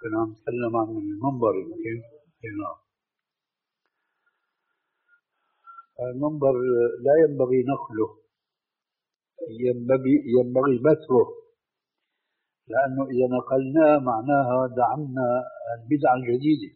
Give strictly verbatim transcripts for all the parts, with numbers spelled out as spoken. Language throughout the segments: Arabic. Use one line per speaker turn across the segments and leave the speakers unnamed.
كنا عم نتكلم عن المنبر يمكن. نعم. المنبر لا ينبغي نقله، ينبغي ينبغي بثره، لأنه إذا نقلناه معناها دعمنا البدعة الجديدة.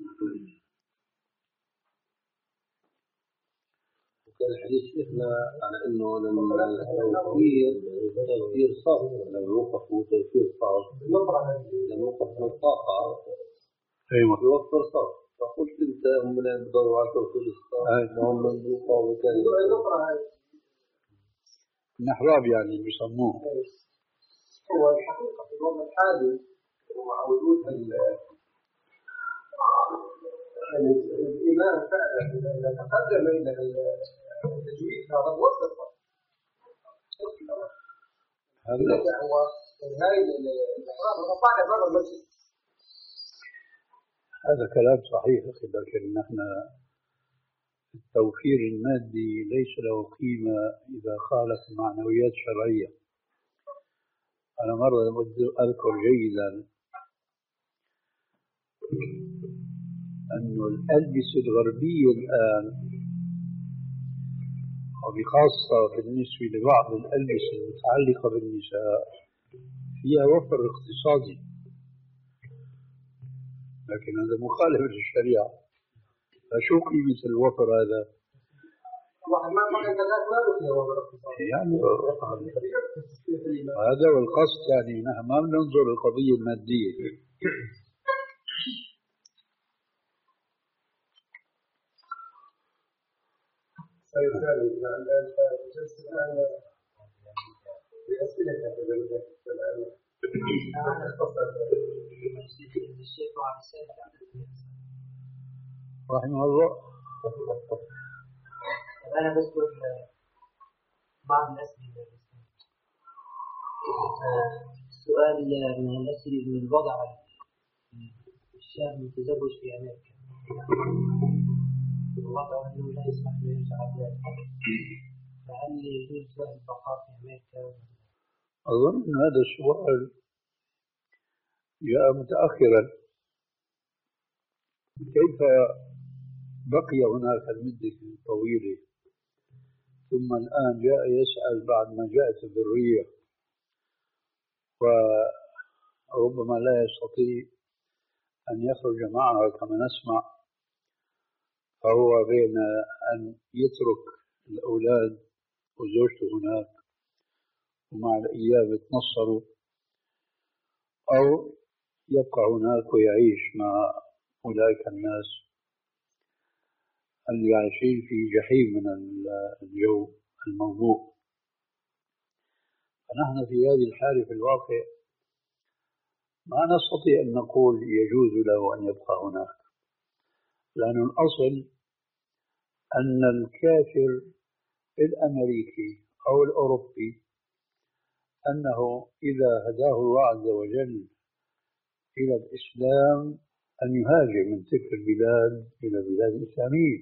كان الحديث شيخنا على انه لما التوفير توفير صرف، لما يوقف توفير صرف لما يوقف من الطاقه
ايوه
يوفر صرف، فقلت انت هم اللي بدوروا على توفير الصرف هم المقاومه
النحراب يعني بيسموه.
هو الحقيقه في الوضع الحالي ومع وجود الإيمان فعلا إذا تقدم إلى التجويد هذا وصف هذا هو هاي الإحرام رفع باب المسجد.
هذا كلام صحيح، لكن نحن التوفير المادي ليس له قيمة إذا خالف المعنويات الشرعية. أنا مرة أذكر جيدا أن الألبسة الغربية الآن، وبخاصة بالنسبة لبعض الألبسة المتعلقة بالنساء، فيها وفر اقتصادي، لكن هذا مخالف للشريعة. فشو قيمة الوفر هذا؟ يعني هذا هو القصد، يعني نحن ما بننظر للقضية المادية.
طيب ثاني جلسة الآن بأسئلة الآن أنا أختصر الشيخ وعلى السيد
رحمه الله.
أنا بذكر بعض الأسئلة. السؤال من الأسئلة من الوضع الشاب المتزوج في أمريكا، الوضع أنه لا يسمح له يرجع بلاده، فهل يجوز له البقاء في أمريكا؟
أظن أن هذا السؤال جاء متأخرا. كيف بقي هناك المدة طويلة ثم الآن جاء يسأل بعد ما جاءت الذرية، وربما لا يستطيع أن يخرج معها كما نسمع، فهو بين أن يترك الأولاد وزوجته هناك ومع الأيام يتنصروا، أو يبقى هناك ويعيش مع أولئك الناس اللي عايشين في جحيم من الجو الموضوع. فنحن في هذه الحالة في الواقع ما نستطيع أن نقول يجوز له أن يبقى هناك، لأن الأصل أن الكافر الأمريكي أو الأوروبي أنه إذا هداه الله عز وجل إلى الإسلام أن يهاجر من تلك البلاد إلى البلاد الإسلامية.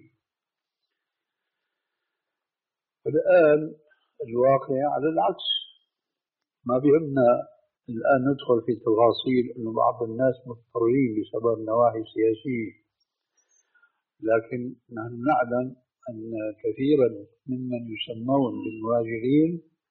الآن الواقع على العكس. ما بهمنا الآن ندخل في تفاصيل أن بعض الناس مضطرين بسبب نواحي سياسية، لكن نحن نعلم أن كثيرا ممن يسمون بالمهاجرين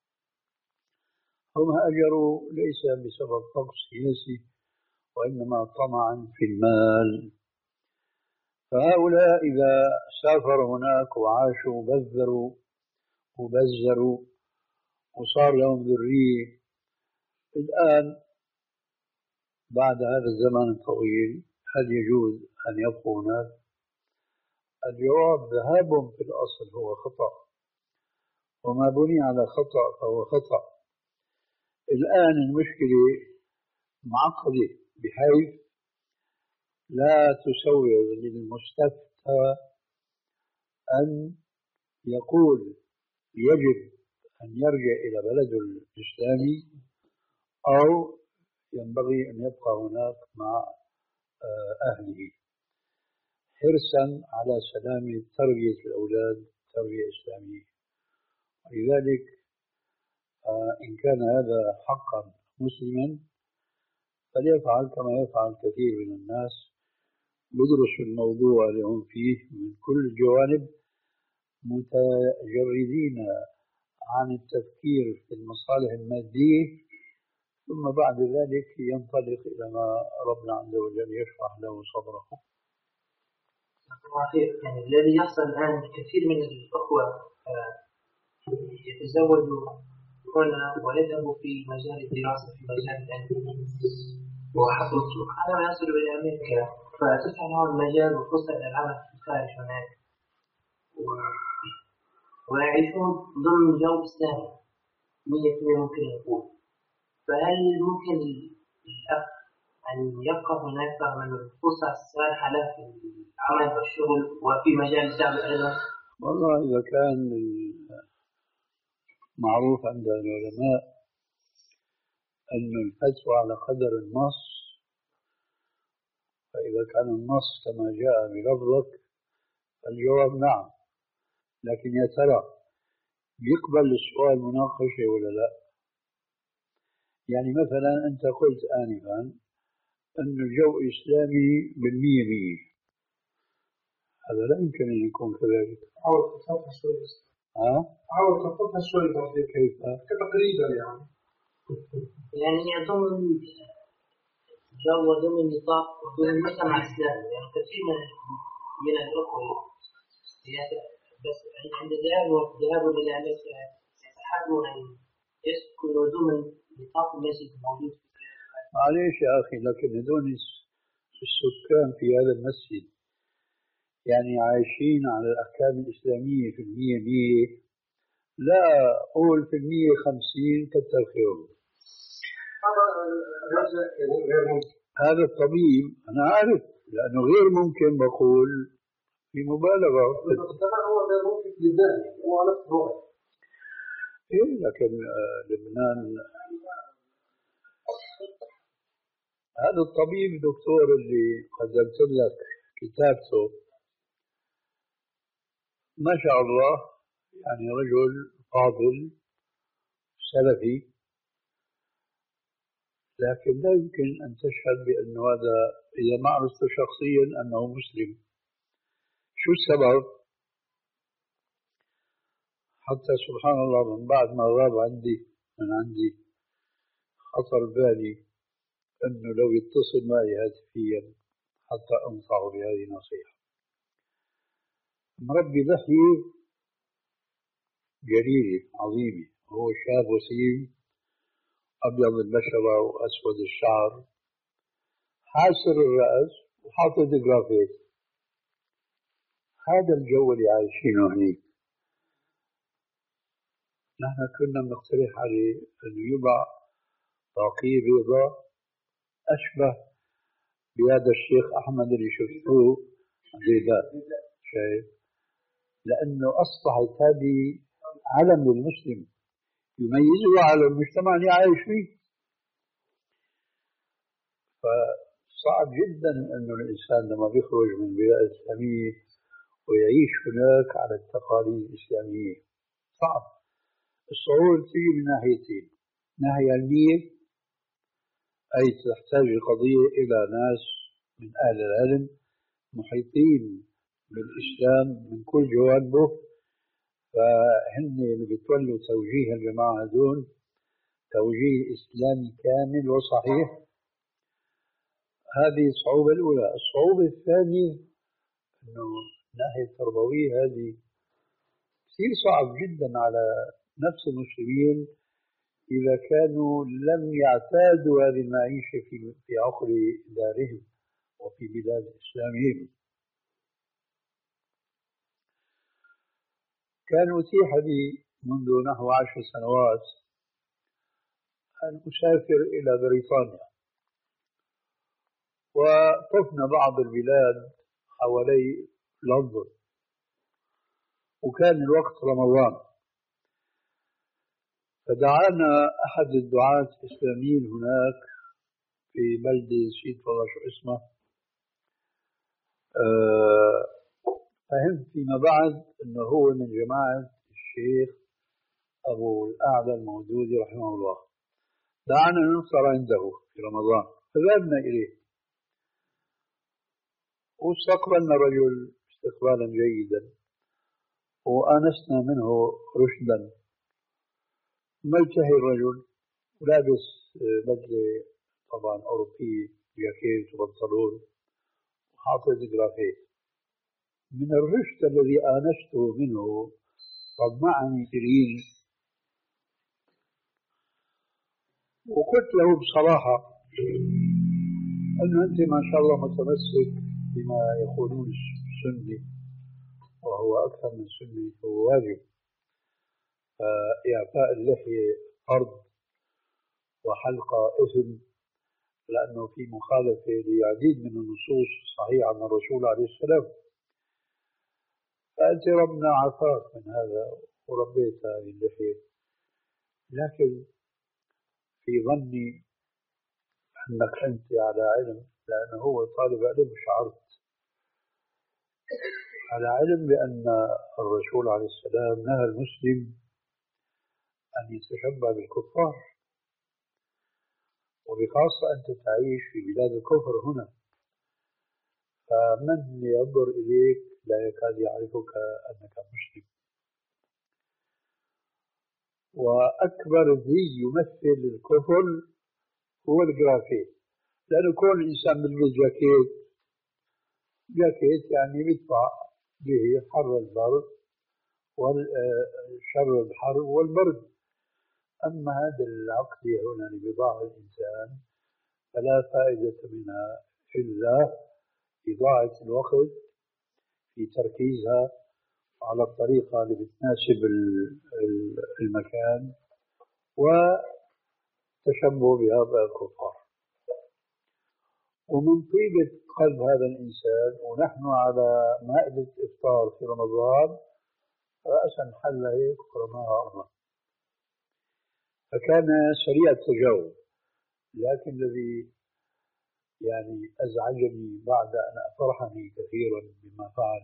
هم هاجروا ليس بسبب طقس سياسي وإنما طمعا في المال. فهؤلاء إذا سافروا هناك وعاشوا بذروا وبزروا وصار لهم ذرية، الآن بعد هذا الزمن الطويل هل يجوز أن يبقوا هناك؟ الجواب ذهابهم في الأصل هو خطأ، وما بني على خطأ فهو خطأ. الآن المشكلة معقدة بحيث لا تسوغ للمستفتى أن يقول يجب أن يرجع إلى بلده الإسلامي أو ينبغي أن يبقى هناك مع أهله، حرصا على سلامة تربية الأولاد تربية إسلامية. ولذلك إن كان هذا حقا مسلما فليفعل كما يفعل كثير من الناس، يدرسوا الموضوع اللي هم فيه من كل الجوانب، متجردين عن التفكير في المصالح المادية، ثم بعد ذلك ينطلق إلى ما ربنا عز وجل يشرح له صدره.
يعني الذي يحصل الآن كثير من الأخوة يتزوجوا هنا ويذهبوا في مجال الدراسة في مجال العلم وحصلوا على ما يصلوا إلى أمريكا فتفتح لهم المجال وفرصة للعمل في الخارج هناك ويعيشون ضمن جو إسلامي مية في المية ممكن يكون. فهل ممكن الأخ أن يبقى هناك رغم أن الفرصة السانحة له في العمل والشغل وفي مجال الدعوة أيضا؟
والله إذا كان معروف عند العلماء أن الفتوى على قدر النص، فإذا كان النص كما جاء بلفظك الجواب نعم، لكن يا ترى يقبل السؤال مناقشة ولا لا؟ يعني مثلا أنت قلت آنفا أن الجو إسلامي بالمية مية، هذا لا يمكن أن يكون كذلك.
حاول تفضل شوي.
ها؟
حاول تفضل شوي برضه.
كيف؟
كتقريبا يعني. يعني يضمن جو وضمن نطاق وضمن المجتمع الإسلامي، يعني كثير من من الأخوة بس عند الذهاب والذهاب إلى أمريكا يتحرون أن يسكنوا ضمن نطاق المسجد الموجود.
معليش يا أخي، لكن هذول السكان في هذا المسجد يعني عايشين على الأحكام الإسلامية في المية مية، لا قول في المية خمسين كتر خيرهم. هذا الطبيب أنا عارف لأنه غير ممكن، بقول في مبالغة.
هو غير ممكن للذات، هو نفس الوضع.
إيه لكن لبنان هذا الطبيب دكتور اللي قدمت لك كتابته ما شاء الله، يعني رجل فاضل سلفي، لكن لا يمكن أن تشهد بأنه هذا إذا ما عرفته شخصيا أنه مسلم. شو السبب؟ حتى سبحان الله من بعد ما غاب عندي من عندي خطر بالي أنه لو يتصل معي هاتفيا حتى أنصحه بهذه النصيحة. مربي ضحية جليلة عظيمة، هو شاب وسيم أبيض البشرة وأسود الشعر، حاسر الرأس وحاطط جرافيت. هذا الجو اللي عايشينه هنيك. نحن كنا نقترح عليه أنه يضع طاقية بيضاء أشبه بهذا الشيخ أحمد اللي شفتوه زيدان، شايف؟ لأنه أصبحت هذه علم للمسلم يميزه على المجتمع اللي عايش فيه. فصعب جدا أنه الإنسان لما بيخرج من بيئة إسلامية ويعيش هناك على التقاليد الإسلامية صعب. الصعوبة تيجي من ناحيتين: ناحية علمية، أي تحتاج القضية إلى ناس من أهل العلم محيطين بالإسلام من كل جوانبه، فهن اللي بيتولوا توجيه الجماعة دون توجيه إسلامي كامل وصحيح. هذه الصعوبة الأولى. الصعوبة الثانية أنه الناحية التربوية هذه كثير صعب جدا على نفس المسلمين إذا كانوا لم يعتادوا هذه المعيشة في في عقر دارهم وفي بلاد إسلامهم. كان أتيح لي منذ نحو عشر سنوات أن أسافر إلى بريطانيا، وطفنا بعض البلاد حوالي لندن، وكان الوقت رمضان، فدعانا أحد الدعاة الإسلاميين هناك في بلدة نسيت والله شو اسمه. أه فهمت فيما بعد أنه هو من جماعة الشيخ أبو الأعلى المودودي رحمه الله. دعانا نفطر عنده في رمضان، فذهبنا إليه واستقبلنا الرجل استقبالا جيدا وآنسنا منه رشدا. ملتهي الرجل ولابس بدلة طبعا أوروبية، جاكيت وبنطلون وحاطط جرافيت. من الرشد الذي آنسته منه طمعني سرين، وقلت له بصراحة أنه أنت ما شاء الله متمسك بما يقولون السني، وهو أكثر من سني، هو واجب. فإعفاء اللحية فرض وحلقة إثم، لأنه في مخالفة لعديد من النصوص الصحيحة عن الرسول عليه السلام. فأنت ربنا عافاك من هذا وربيت هذه اللحية، لكن في ظني أنك أنت على علم، لأنه هو طالب علم، شعرت على علم بأن الرسول عليه السلام نهى المسلم أن يتشبه بالكفار، وبخاصة أنت تعيش في بلاد الكفر هنا، فمن ينظر إليك لا يكاد يعرفك أنك مسلم. وأكبر ذي يمثل الكفر هو الجرافيت، لأنه كل إنسان بيلبس جاكيت، جاكيت يعني بيدفع به حر البرد وشر الحر والبرد. أما هذا العقد هنا لبضاعة الإنسان فلا فائدة منها إلا إضاعة الوقت في تركيزها على الطريقة اللي بتناسب المكان وتشبه بهؤلاء الكفار. ومن طيبة قلب هذا الإنسان ونحن على مائدة إفطار في رمضان رأسا حل هيك ورماها أرضا، فكان سريع التجاوب. لكن الذي يعني أزعجني بعد أن أفرحني كثيرا بما فعل،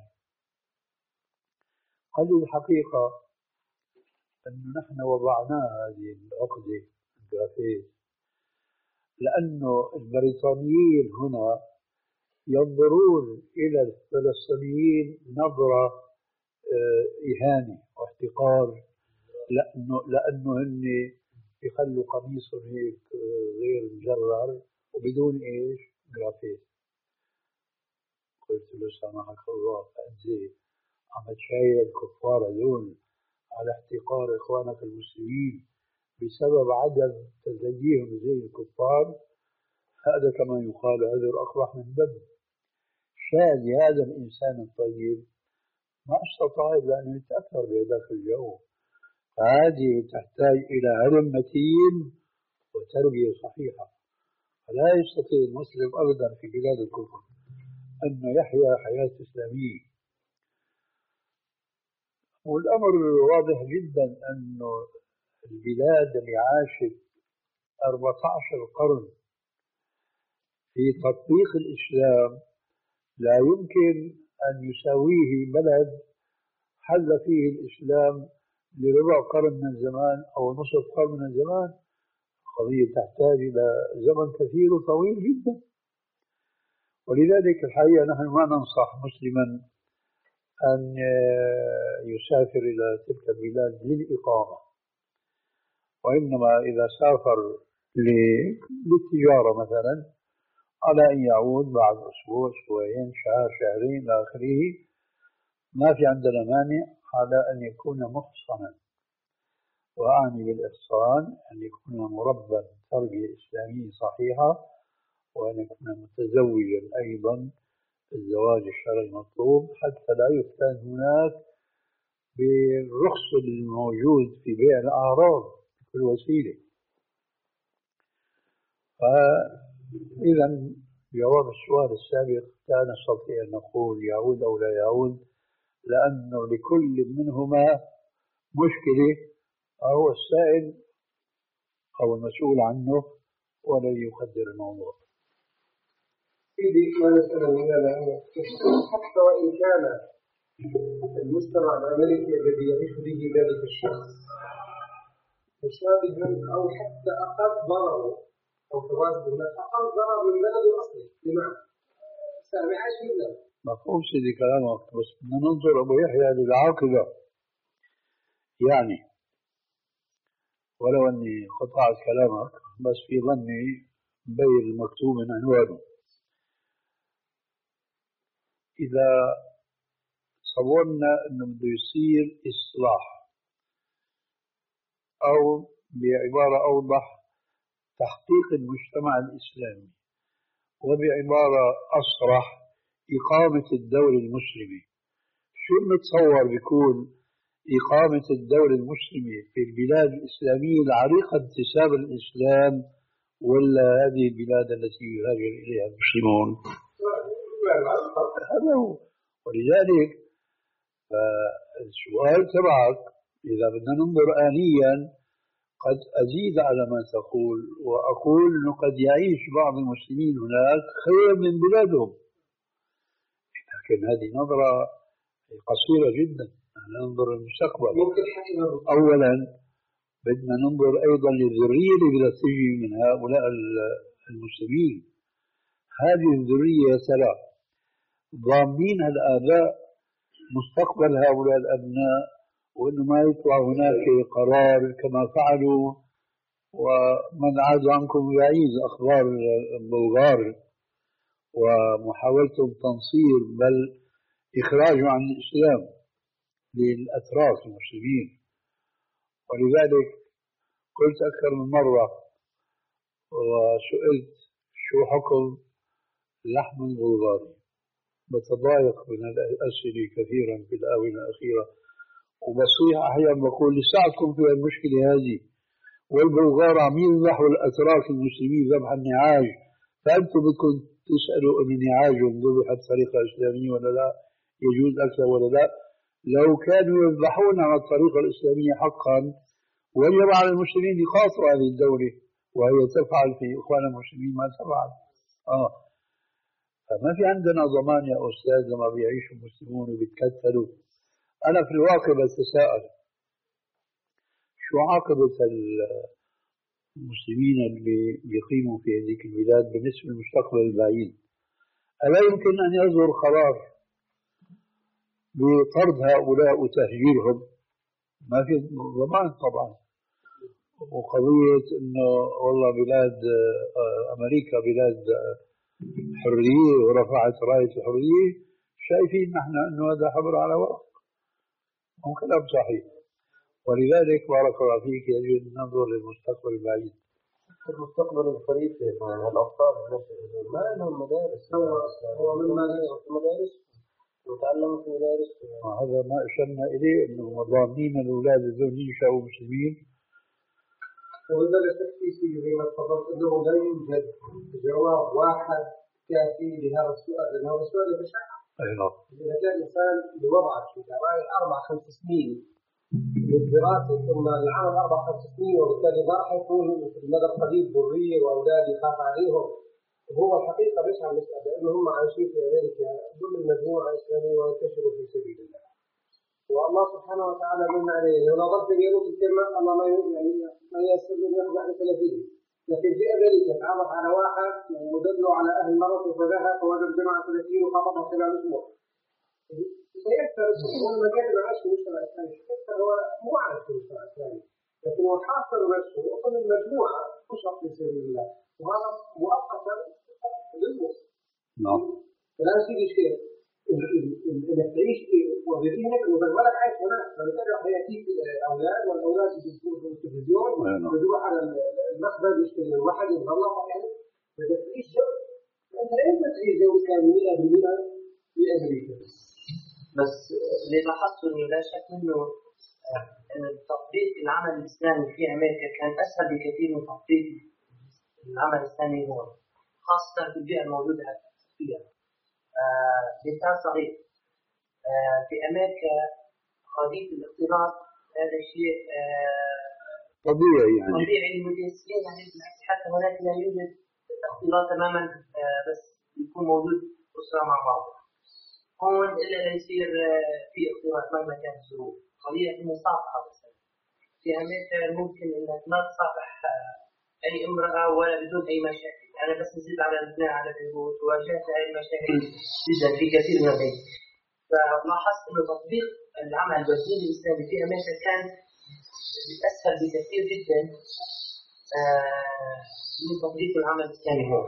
قال لي الحقيقة أن نحن وضعنا هذه العقدة الجرافيت لأنه البريطانيين هنا ينظرون إلى الفلسطينيين نظرة إهانة واحتقار، لأنه لأنه هن يخلوا قميصهم هيك غير مجرر وبدون إيش جرافيت. قلت له سامحك الله، فأنت عم تشايل الكفار هذول على احتقار إخوانك المسلمين بسبب عدم تزييهم زي الكفار، هذا كما يقال هذا أقبح من دم. شان هذا الإنسان الطيب ما استطاع إلا أن يتأثر بهذاك الجو. فهذه تحتاج إلى علم متين وتربية صحيحة. فلا يستطيع المسلم أبدا في بلاد الكفر أن يحيا حياة إسلامية. والأمر واضح جدا أن البلاد اللي عاشت أربعة عشر قرن في تطبيق الإسلام لا يمكن أن يساويه بلد حل فيه الإسلام لربع قرن من الزمان أو نصف قرن من الزمان. قضية تحتاج إلى زمن كثير وطويل جدا. ولذلك الحقيقة نحن ما ننصح مسلما أن يسافر إلى تلك البلاد للإقامة، وإنما إذا سافر للتجارة مثلا على أن يعود بعد أسبوع أسبوعين شهر شهرين إلى آخره. ما في عندنا مانع على أن يكون محصنا، وأعني بالإحصان أن يكون مربى تربية إسلامية صحيحة، وأن يكون متزوجا أيضا الزواج الشرعي المطلوب، حتى لا يفتن هناك بالرخص الموجود في بيع الأعراض بكل وسيلة. فإذا جواب السؤال السابق لا نستطيع أن نقول يعود أو لا يعود، لأنه لكل منهما مشكلة، هو السائل أو المسؤول عنه ولن يقدر الموضوع.
سيدي ما نسأل لماذا حتى وإن كان المجتمع الأمريكي الذي يعيش به ذلك الشخص مشابها أو حتى أقل ضرره أو تواجد هناك أقل ضرر من بلده الأصلي بمعنى سامي عايش في بلاد.
مفهوم سيدي كلامك، بس بدنا ننظر أبو يحيى للعاقبة. يعني ولو أني قطعت كلامك بس في ظني بين المكتوب من عنوانه. إذا صورنا أنه بده يصير إصلاح، أو بعبارة أوضح تحقيق المجتمع الإسلامي، وبعبارة أصرح إقامة الدولة المسلمة، شو نتصور بيكون إقامة الدولة المسلمة في البلاد الإسلامية العريقة انتساب الإسلام، ولا هذه البلاد التي يهاجر إليها المسلمون؟ هذا هو. ولذلك فالسؤال تبعك إذا بدنا ننظر آنيا قد أزيد على ما تقول وأقول أنه قد يعيش بعض المسلمين هناك خير من بلادهم، لكن هذه نظرة قصيرة جدا. ننظر للمستقبل. أولا بدنا ننظر أيضا للذرية اللي بدها تجي من هؤلاء المسلمين. هذه الذرية يا ترى ضامنين الآباء مستقبل هؤلاء الأبناء، وأنه ما يطلع هناك قرار كما فعلوا ومن عاد عنكم يعيد أخبار البلغار ومحاولتهم تنصير بل إخراجه عن الإسلام للأتراك المسلمين. ولذلك قلت أكثر من مرة وسئلت شو حكم لحم البلغاري، بتضايق من الأسئلة كثيرا في الآونة الأخيرة، وبصيح أحيانا بقول لساعدكم في المشكلة هذه، والبلغار عم يذبحوا الأتراك المسلمين ذبح النعاج، فأنتم بدكم تسألوا أن نعاجهم ذبحت بطريقة إسلامية ولا لا، يجوز أكثر ولا لا. لو كانوا يذبحون على الطريقة الإسلامية حقا وجب على المسلمين يخاطروا هذه الدولة، وهي تفعل في إخوان المسلمين ما تفعل. آه فما في عندنا ضمان يا أستاذ لما بيعيش المسلمون وبيتكتلوا. أنا في الواقع بتساءل شو عاقبة المسلمين اللي بيقيموا في هذه البلاد بالنسبة للمستقبل البعيد؟ ألا يمكن أن يصدر قرار بطرد هؤلاء وتهجيرهم؟ ما في ضمان طبعا. وقضية انه والله بلاد امريكا بلاد حرية ورفعت راية الحرية، شايفين نحن انه هذا حبر على ورق، هو كلام صحيح. ولذلك بارك الله فيك يجب ان ننظر للمستقبل البعيد.
المستقبل القريب الاطفال ما لهم مدارس، هو من مدارس وتعلموا في مدارس.
هذا ما اشرنا اليه انه ضامنين الاولاد الذين ينشأوا مسلمين.
وهذا التفتيشي زي ما تفضلت انه لا يوجد جواب واحد كافي لهذا السؤال، لان هذا السؤال يتشعب.
اي نعم.
اذا كان الانسان بوضعك في رايح اربع خمس سنين للدراسه ثم العمل اربع خمس سنين، وبالتالي ما راح يكون في المدى القريب ذريه واولاد يخاف عليهم. هو الحقيقه ليش عم نسال؟ لانه هم عايشين في امريكا ضمن مجموعه اسلاميه وينتشروا في سبيل الله. والله سبحانه وتعالى من عليه لو نظرت اليهود الكلمة الله ما يعني ما يسر من يخضع لثلاثين، لكن في أمريكا تعرف على واحد ودله على أهل مرض وفذهب ووجد جماعة ثلاثين وخطبها خلال أسبوع. سيكثر هو المكان اللي عايش في المجتمع الإسلامي، سيكثر هو مو عايش في المجتمع الإسلامي، لكن هو حاصر نفسه وصل المجموعة تشرف في سبيل الله، وهذا مؤقتا للموت.
نعم.
فلا يصير شيء. انك تعيش وبذهنك انه بالولد عايش هناك، فبالتالي حياتيك الاولاد والاولاد يشوفوا في التلفزيون ويروح على المخبز يشتري الواحد يتغلط، يعني بدك تعيش جو. انت لا يمكن تعيش جو اسلامي مئة بالمئة في امريكا.
بس اللي لاحظته انه لا شك انه تطبيق العمل الاسلامي في امريكا كان اسهل بكثير من تطبيق العمل الاسلامي هون، خاصه في البيئه الموجوده فيها. آه مثال صغير، آه في أمريكا قضية الاختلاط هذا شيء آه
طبيعي يعني
طبيعي للمدرسين، يعني حتى هناك لا يوجد اختلاط تماما، آه بس يكون موجود أسرة مع بعض. هون إلا لا يصير آه في اختلاط مهما كانت الظروف. قضية المصافحة مثلا في أمريكا ممكن إنك ما تصافح آه أي امرأة ولا بدون أي مشاكل. أنا بس نزلت على لبنان على بيروت وواجهت هذه المشاكل جدا في كثير من البيت. فلاحظت إنه تطبيق العمل والدين الإسلامي في أمريكا كان أسهل بكثير جدا من تطبيق العمل الإسلامي هون.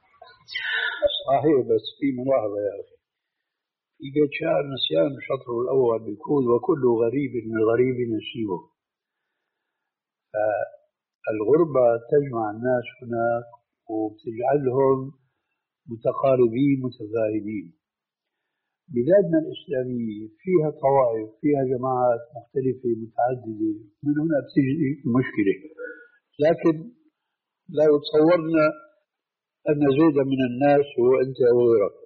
صحيح، بس في ملاحظة يا أخي، في بيت شعر نسيان شطره الأول بيقول وكل غريب من الغريب نسيبه. فالغربة تجمع الناس هناك وبتجعلهم متقاربين متفاهمين. بلادنا الإسلامية فيها طوائف، فيها جماعات مختلفة متعددة، من هنا بتجي المشكلة. لكن لا يتصورنا أن زيدا من الناس هو أنت أو غيرك.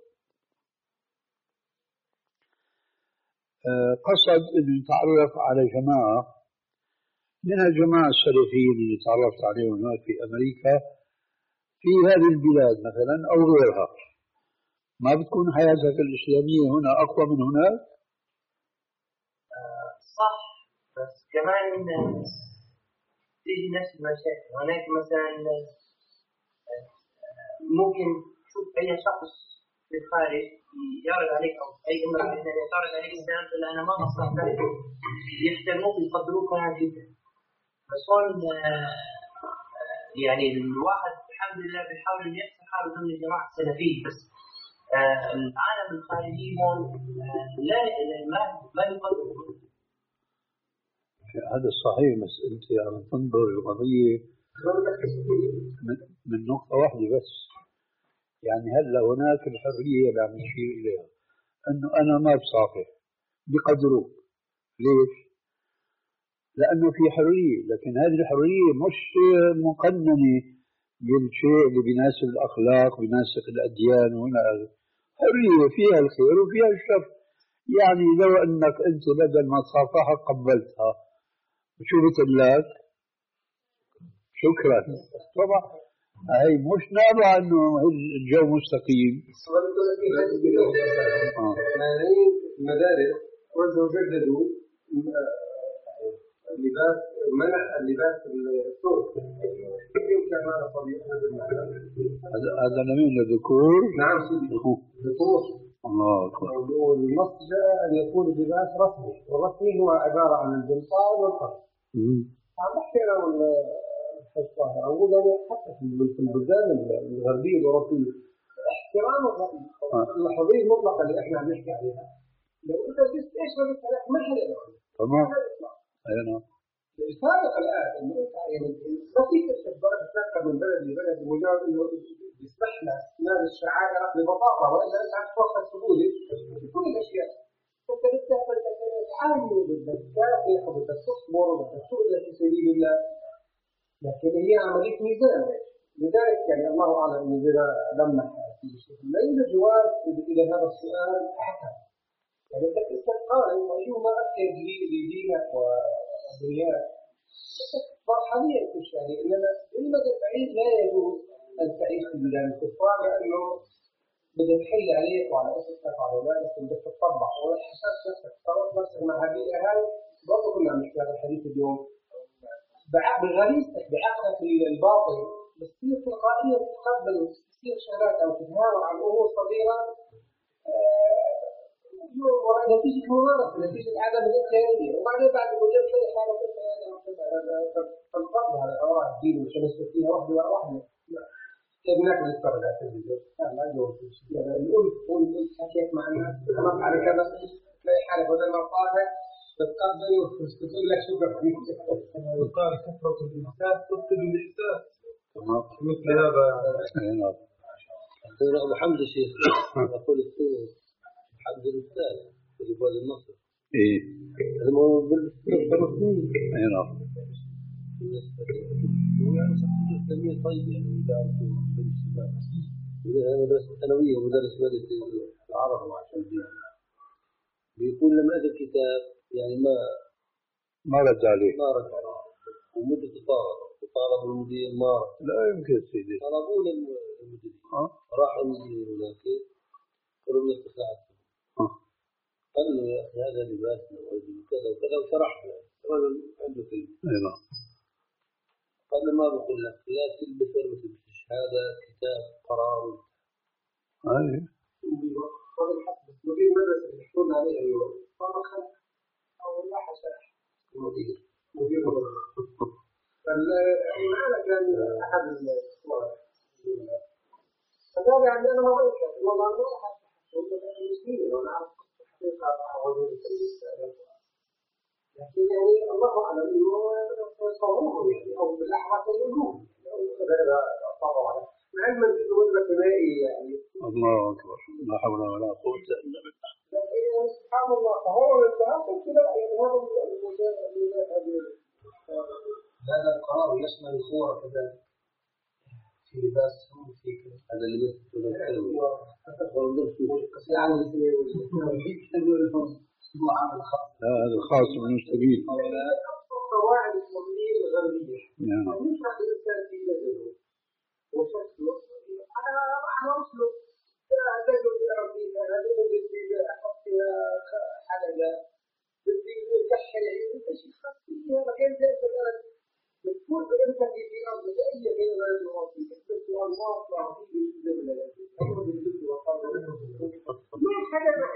قصد أن يتعرف على جماعة من الجماعة السلفيين اللي تعرفت عليهم هناك في أمريكا في هذه البلاد مثلا أو غيرها. ما بتكون حياتك الإسلامية هنا أقوى من هناك؟
آه صح، بس كمان تيجي نفس المشاكل. هناك مثلا ممكن تشوف أي شخص في الخارج يعرض عليك أو أي امرأة تعرض عليك السلام تقول أنا ما أصلح ذلك، يحترموك ويقدروك كمان جدا. بس هون يعني الواحد الحمد لله بيحاول إنه يحصل حاله ضمن الجماعة السلفية، بس آه العالم الخارجي هون آه لا ما ما يقدر.
هذا صحيح، بس أنت عم تنظر القضية من, من نقطة واحدة بس. يعني هلا هناك الحرية اللي عم نشير إليها أنه أنا ما بصافح بقدروك. ليش؟ لأنه في حرية، لكن هذه الحرية مش مقننة بالشيء اللي بيناسب الأخلاق بيناسب الأديان. هنا حرية فيها الخير وفيها الشر. يعني لو أنك أنت بدل ما تصافحها قبلتها شو بتقول لك؟ شكرا. طبعا هي مش نابعة انه الجو مستقيم.
ملايين المدارس وزعوا جددوا اللباس، منع اللباس التركي. كيف يمكن هذا طبيعي هذا المعنى؟
هذا لمين للذكور؟
نعم سيدي، ذكور.
الله أكبر.
والنص جاء أن يكون اللباس رسمي، والرسمي هو عبارة عن البنطال والقميص. عم بحكي أنا والحصة أقول أنا حتى في البلدان الغربية الأوروبية احترام الحرية المطلقة اللي إحنا عم نحكي عليها. لو أنت جست إيش ما قلت عليك ما حدا.
تمام. أي نعم.
الفارق الآن إنه أنت يعني ما فيك تتنقل من بلد لبلد بمجرد إنه يسمح لك مال الشعائر ببساطة، وإلا أنت عم توقف سهولة بكل الأشياء. أنت بدك تعاني وبدك تكافح وبدك تصبر وبدك تؤذى في سبيل الله، لكن هي عملية ميزان. لذلك يعني الله أعلم إنه إذا لمح في شيء لا يوجد جواب إلى هذا السؤال حسن. يعني بدك تستقارن وأيهما أفيد لدينك ودنياك. مرحليا كل شيء، يعني إنما المدى البعيد لا يجوز أن تعيش في بلاد الكفار، لأنه بدك تحل عليك وعلى أسرتك وعلى أولادك بدك تطبع وحسبت نفسك تصرف نفسك مع هذه الأهالي. برضه كنا عم نحكي هذا الحديث اليوم بغريزتك بعقلك الباطن بتصير تلقائيا تتقبل وتصير شغلات أو تتهاون عن أمور صغيرة نتيجة ممارسة، نتيجة عدم الإمكانية، وبعدين بعد مدة تلاقي حالك تنقض على أوراق الدين وشمست فيها واحدة ورا واحدة. ابنك بيتفرج على التلفزيون لا يجوز يعني الأم تقول حكيت مع الناس خلاص على كذا تلاقي حالك بدل ما طالع تتقبل وتقول لك شكرا.
يقال كثرة الإحساس تفقد الإحساس.
تمام.
مثل هذا أبو حمد الشيخ أقول السوري حمد الأستاذ في بلاد النصر.
إيه.
هذا هو بالفلسطيني.
أي نعم.
يعني شخصية إسلامية طيبة يعني إذا مدرسة ثانوية ومدرس مادة العرب وعشان الدين بيقول لما هذا الكتاب يعني ما
ما رد عليه.
ما رد عليه ومدة تطالب وطالب المدير ما
لا يمكن سيدي.
طلبوا للمدير راح المدير هناك قالوا له استخدام قال له يا أخي هذا لباسنا وكذا وكذا وشرح له الرجل عنده كلمة.
أي نعم.
هذا ما بقول لك لا تلبس ولا ما تلبسش، هذا كتاب قرار.
أي
هذا الحق مدير مدرسة يحكون عليه اليوم فرق أو لا حسن
مدير
مدير مدرسة. فالمعنى كان أحد الصور فقال يعني أنا ما بيك والله أنا ما أحسن المسلمين وأنا أعرف حقيقة عظيمة الإسلام، لكن يعني الله أعلم إنه صاروه يعني أو بالأحرى يقولون هذا صاروا على مع علم إنه وجبة مائي يعني.
الله أكبر لا حول ولا قوة إلا بالله.
لكن سبحان الله فهو الإسلام كذا يعني هذا هذا القرار يشمل الصورة كذلك في لباسهم في
هذا اللي يقول
هذا خاص بالمسلمين.
قواعد المسلمين الغربية يشرح الإنسان في بدنه وشكله أنا أنا أسلوب أدل بربي هذا بدي أحطها حلقة بدي كحل عيني شيء خاص فيها مكان زي الآن بتكون أنت في في أرض أي غير غير المواطن بس والله العظيم بالنسبة لنا ما حدا ما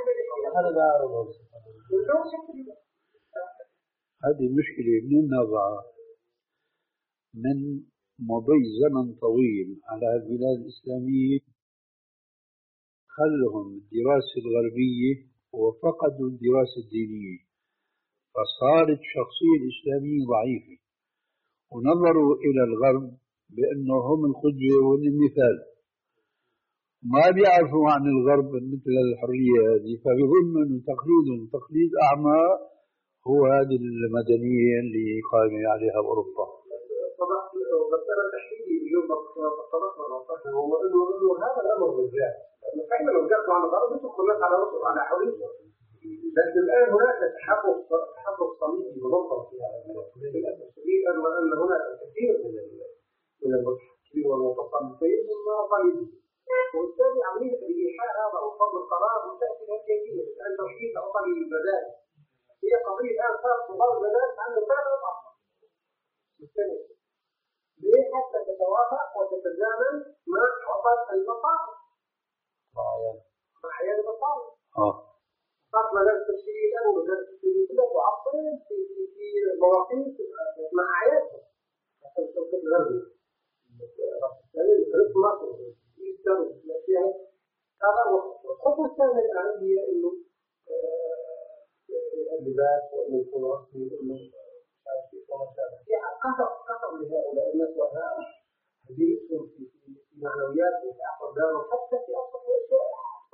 حدا
هذه مشكلة منين نابعة؟ من مضي زمن طويل على البلاد الإسلامية خلهم الدراسة الغربية وفقدوا الدراسة الدينية، فصارت الشخصية الإسلامية ضعيفة، ونظروا إلى الغرب بأنه هم القدوة والمثال، ما بيعرفوا عن الغرب مثل الحرية هذه، فبيظنوا أنه تقليدهم تقليد أعمى هو هذه المدنية اللي قائمة عليها أوروبا.
طبعا بس أنا تحكيلي اليوم بطرقنا هو إنه إنه هذا الأمر بالذات، لأنه فعلا لو جاءوا عن الغرب يدخل الناس على رأسه على حريته، لكن الآن هناك تحرك تحرك صليبي منظم في هذا للأسف الشديد أن هناك كثير من من المتحكمين والمتصنفين من قليل، وبالتالي عملية الإيحاء هذا أو فرض القرار تأتي بهالكيفية لأن توحيد أقل البدائل هي قضية الآن صارت تغير بدائل عنه فعلا أضعف. ليه حتى تتوافق وتتزامن مع عطل المصالح مع عيال المصالح.
اه
صارت مجال التشريعي الآن ومجال التشريعي كله تعطل في في في مواقيت مع عيالها. حتى التوقيت الغربي. يعني الخليج مصر يستمر فيها هذا الخطوة الثانية الآن هي إنه اللباس وإنه يكون رسمي وإنه يعني قطع قطع لهؤلاء الناس وهؤلاء هذه في معنويات وتعقد دارهم حتى في أبسط الأشياء.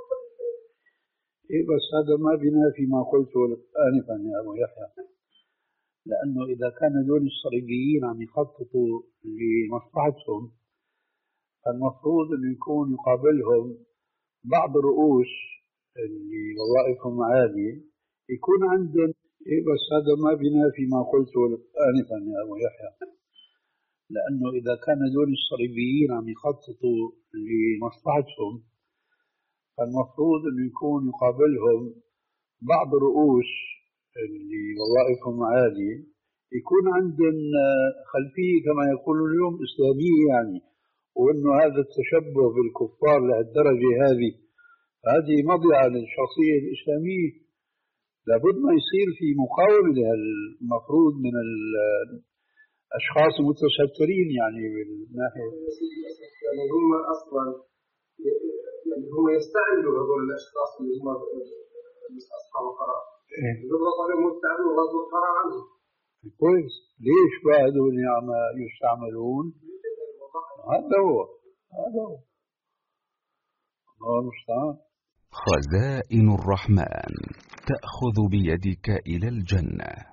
إيه بس هذا ما بينافي ما قلته آنفا يا أبو يحيى، لأنه إذا كان دول الصليبيين عم يخططوا لمصلحتهم فالمفروض أن يكون يقابلهم بعض الرؤوس اللي وظائفهم عالية يكون عندهم. إيه بس هذا ما بينافي ما قلته آنفا يا أبو يحيى، لأنه إذا كان دول الصليبيين عم يخططوا لمصلحتهم فالمفروض أن يكون يقابلهم بعض الرؤوس اللي وظائفهم عالية يكون عندهم خلفية كما يقولون اليوم إسلامية يعني، وأنه هذا التشبه بالكفار لهالدرجة هذه هذه مضيعة للشخصية الإسلامية. لابد ما يصير في مقاومة لهالمفروض من الأشخاص المتسترين يعني بالناحية
يعني هم أصلا يعني هم يستعملوا هذول الأشخاص اللي هم أصحاب القرار يضغط عليهم ويستعملوا غض القرار عنهم.
كويس، ليش بقى هذول يستعملون؟ هذا هو هذا هو الله المستعان.
خزائن الرحمن تأخذ بيدك إلى الجنة.